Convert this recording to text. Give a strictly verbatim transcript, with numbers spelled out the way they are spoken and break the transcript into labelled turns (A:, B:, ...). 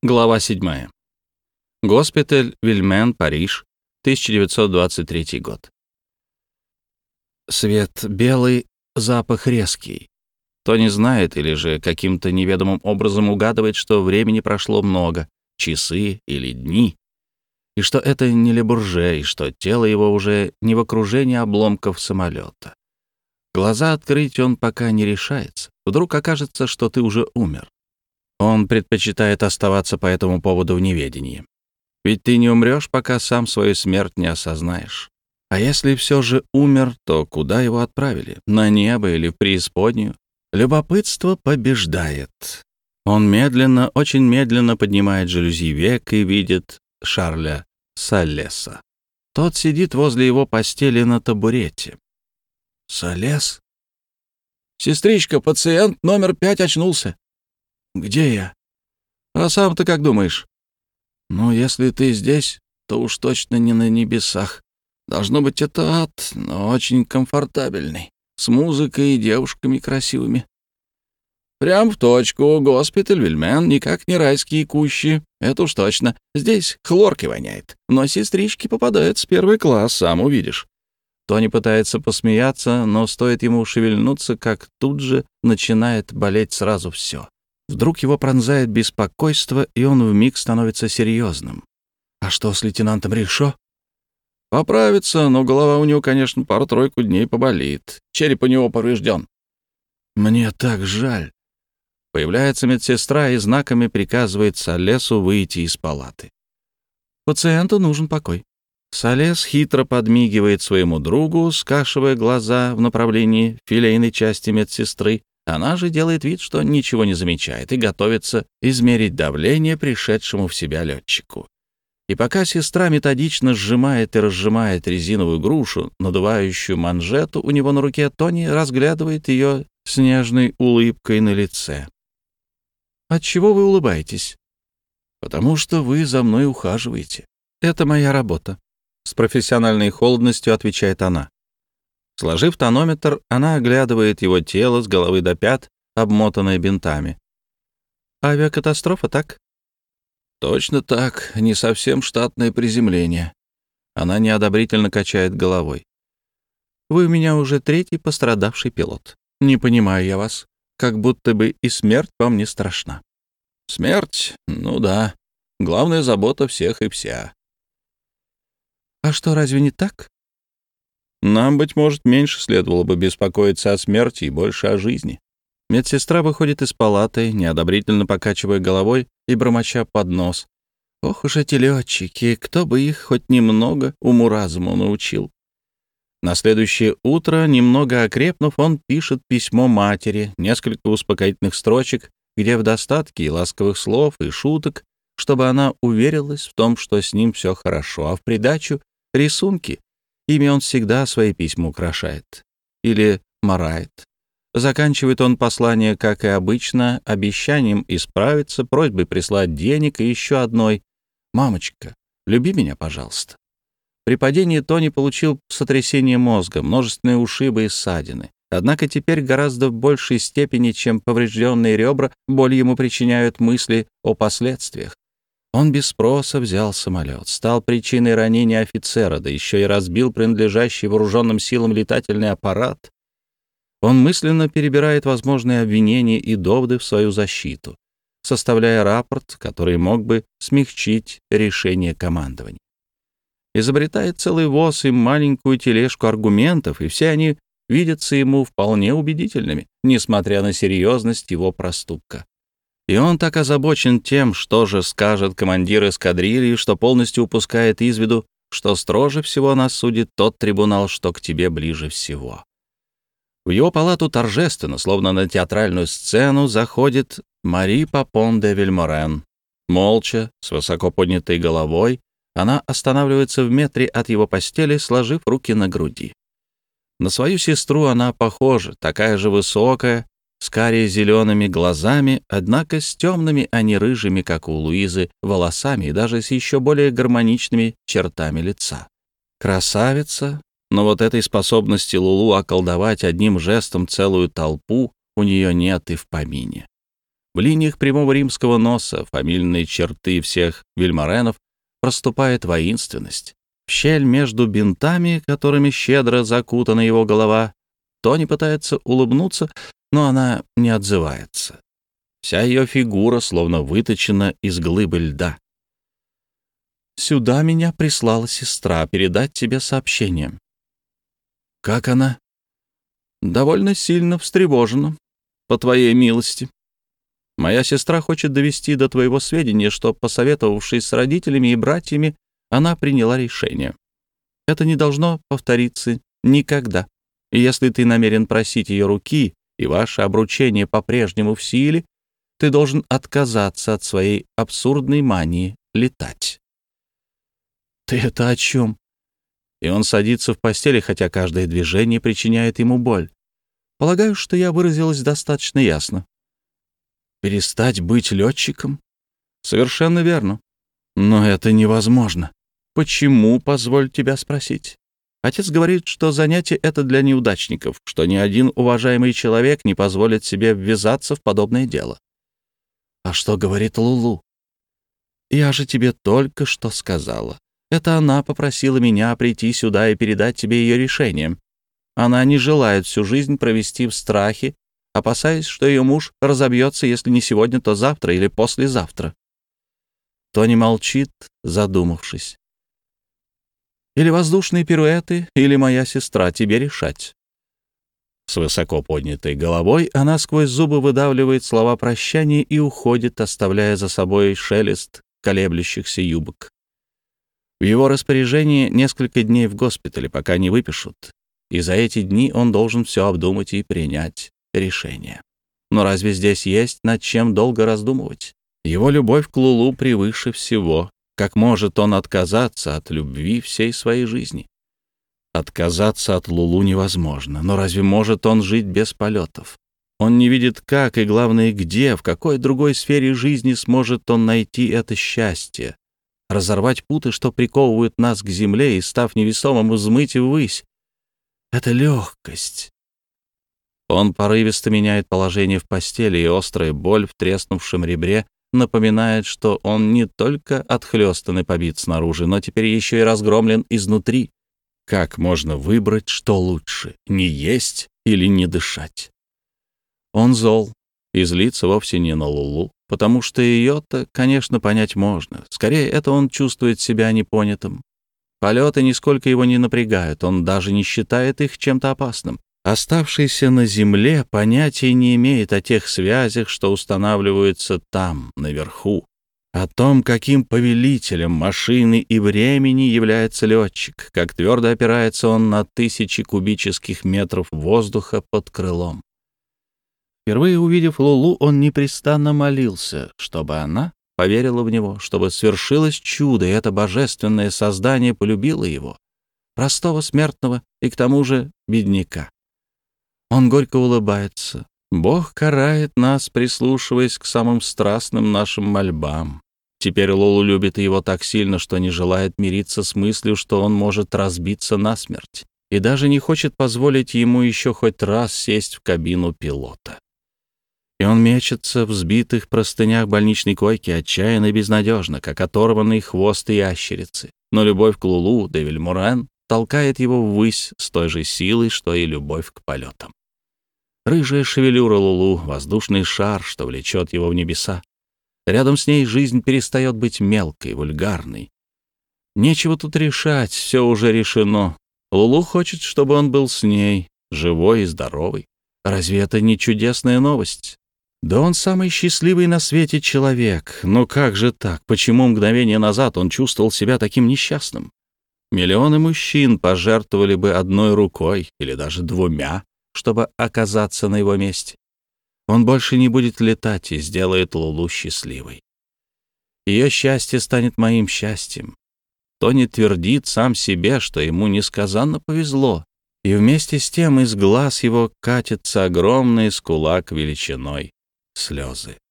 A: Глава седьмая. Госпиталь Вильмен, Париж, тысяча девятьсот двадцать третий год. Свет белый, запах резкий. Тони знает или же каким-то неведомым образом угадывает, что времени прошло много, часы или дни, и что это не Ле Бурже, и что тело его уже не в окружении обломков самолета. Глаза открыть он пока не решается. Вдруг окажется, что ты уже умер. Он предпочитает оставаться по этому поводу в неведении. Ведь ты не умрешь, пока сам свою смерть не осознаешь. А если все же умер, то куда его отправили? На небо или в преисподнюю? Любопытство побеждает. Он медленно, очень медленно поднимает жалюзи век и видит Шарля Салеса. Тот сидит возле его постели на табурете. «Салес?» «Сестричка, пациент номер пять очнулся». «Где я?» «А сам-то как думаешь?» «Ну, если ты здесь, то уж точно не на небесах. Должно быть, это ад, но очень комфортабельный, с музыкой и девушками красивыми». «Прям в точку. Госпиталь Вильмен, никак не райские кущи. Это уж точно. Здесь хлоркой воняет. Но сестрички попадают с первый класс, сам увидишь». Тони пытается посмеяться, но стоит ему шевельнуться, как тут же начинает болеть сразу все. Вдруг его пронзает беспокойство, и он вмиг становится серьезным. «А что с лейтенантом Ришо?» «Поправится, но голова у него, конечно, пару-тройку дней поболит. Череп у него поврежден». «Мне так жаль». Появляется медсестра и знаками приказывает Салесу выйти из палаты. Пациенту нужен покой. Салес хитро подмигивает своему другу, скашивая глаза в направлении филейной части медсестры. Она же делает вид, что ничего не замечает, и готовится измерить давление пришедшему в себя летчику. И пока сестра методично сжимает и разжимает резиновую грушу, надувающую манжету у него на руке, Тони разглядывает ее с нежной улыбкой на лице. «Отчего вы улыбаетесь?» «Потому что вы за мной ухаживаете. Это моя работа», — с профессиональной холодностью отвечает она. Сложив тонометр, она оглядывает его тело с головы до пят, обмотанное бинтами. «Авиакатастрофа, так?» «Точно так. Не совсем штатное приземление». Она неодобрительно качает головой. «Вы у меня уже третий пострадавший пилот. Не понимаю я вас. Как будто бы и смерть вам не страшна». «Смерть? Ну да. Главная забота всех и вся». «А что, разве не так?» «Нам, быть может, меньше следовало бы беспокоиться о смерти и больше о жизни». Медсестра выходит из палаты, неодобрительно покачивая головой и бормоча под нос. «Ох уж эти летчики, кто бы их хоть немного уму-разуму научил». На следующее утро, немного окрепнув, он пишет письмо матери, несколько успокоительных строчек, где в достатке и ласковых слов, и шуток, чтобы она уверилась в том, что с ним все хорошо, а в придачу — рисунки. Ими он всегда свои письма украшает. Или марает. Заканчивает он послание, как и обычно, обещанием исправиться, просьбой прислать денег и еще одной: «Мамочка, люби меня, пожалуйста». При падении Тони получил сотрясение мозга, множественные ушибы и ссадины. Однако теперь гораздо в большей степени, чем поврежденные ребра, боль ему причиняют мысли о последствиях. Он без спроса взял самолет, стал причиной ранения офицера, да еще и разбил принадлежащий вооруженным силам летательный аппарат. Он мысленно перебирает возможные обвинения и доводы в свою защиту, составляя рапорт, который мог бы смягчить решение командования. Изобретает целый воз и маленькую тележку аргументов, и все они видятся ему вполне убедительными, несмотря на серьезность его проступка. И он так озабочен тем, что же скажет командир эскадрильи, что полностью упускает из виду, что строже всего нас судит тот трибунал, что к тебе ближе всего. В его палату торжественно, словно на театральную сцену, заходит Мари Папон де Вильморен. Молча, с высоко поднятой головой, она останавливается в метре от его постели, сложив руки на груди. На свою сестру она похожа, такая же высокая, с карие-зелеными глазами, однако с темными, а не рыжими, как у Луизы, волосами и даже с еще более гармоничными чертами лица. Красавица, но вот этой способности Лулу околдовать одним жестом целую толпу у нее нет и в помине. В линиях прямого римского носа, фамильные черты всех вельморенов, проступает воинственность. В щель между бинтами, которыми щедро закутана его голова, Тони пытается улыбнуться, но она не отзывается. Вся ее фигура словно выточена из глыбы льда. «Сюда меня прислала сестра передать тебе сообщение». «Как она?» «Довольно сильно встревожена, по твоей милости. Моя сестра хочет довести до твоего сведения, что, посоветовавшись с родителями и братьями, она приняла решение. Это не должно повториться никогда. И если ты намерен просить ее руки, и ваше обручение по-прежнему в силе, ты должен отказаться от своей абсурдной мании летать». «Ты это о чем?» И он садится в постели, хотя каждое движение причиняет ему боль. Полагаю, что я выразилась достаточно ясно. «Перестать быть летчиком?» «Совершенно верно. Но это невозможно. Почему, позволь тебя спросить? Отец говорит, что занятие это для неудачников, что ни один уважаемый человек не позволит себе ввязаться в подобное дело». «А что говорит Лулу?» «Я же тебе только что сказала. Это она попросила меня прийти сюда и передать тебе ее решение. Она не желает всю жизнь провести в страхе, опасаясь, что ее муж разобьется, если не сегодня, то завтра или послезавтра». Тони молчит, задумавшись. «Или воздушные пируэты, или моя сестра, тебе решать». С высоко поднятой головой она сквозь зубы выдавливает слова прощания и уходит, оставляя за собой шелест колеблющихся юбок. В его распоряжении несколько дней в госпитале, пока не выпишут, и за эти дни он должен все обдумать и принять решение. Но разве здесь есть над чем долго раздумывать? Его любовь к Лулу превыше всего. Как может он отказаться от любви всей своей жизни? Отказаться от Лулу невозможно, но разве может он жить без полетов? Он не видит, как и, главное, где, в какой другой сфере жизни сможет он найти это счастье, разорвать путы, что приковывают нас к земле, и, став невесомым, взмыть ввысь. Это легкость. Он порывисто меняет положение в постели, и острая боль в треснувшем ребре напоминает, что он не только отхлёстан и побит снаружи, но теперь еще и разгромлен изнутри. Как можно выбрать, что лучше — не есть или не дышать? Он зол, и злится вовсе не на Лулу, потому что ее-то, конечно, понять можно. Скорее, это он чувствует себя непонятым. Полеты нисколько его не напрягают, он даже не считает их чем-то опасным. Оставшийся на земле понятия не имеет о тех связях, что устанавливаются там, наверху, о том, каким повелителем машины и времени является летчик, как твердо опирается он на тысячи кубических метров воздуха под крылом. Впервые увидев Лулу, он непрестанно молился, чтобы она поверила в него, чтобы свершилось чудо, и это божественное создание полюбило его, простого смертного и к тому же бедняка. Он горько улыбается. Бог карает нас, прислушиваясь к самым страстным нашим мольбам. Теперь Лулу любит его так сильно, что не желает мириться с мыслью, что он может разбиться насмерть, и даже не хочет позволить ему еще хоть раз сесть в кабину пилота. И он мечется в сбитых простынях больничной койки отчаянно и безнадежно, как оторванный хвост ящерицы. Но любовь к Лулу де Вильморен толкает его ввысь с той же силой, что и любовь к полетам. Рыжая шевелюра Лулу, воздушный шар, что влечет его в небеса. Рядом с ней жизнь перестает быть мелкой, вульгарной. Нечего тут решать, все уже решено. Лулу хочет, чтобы он был с ней, живой и здоровый. Разве это не чудесная новость? Да он самый счастливый на свете человек. Но как же так? Почему мгновение назад он чувствовал себя таким несчастным? Миллионы мужчин пожертвовали бы одной рукой или даже двумя, чтобы оказаться на его месте. Он больше не будет летать и сделает Лулу счастливой. Ее счастье станет моим счастьем. Тони твердит сам себе, что ему несказанно повезло, и вместе с тем из глаз его катится огромный с кулак величиной слезы.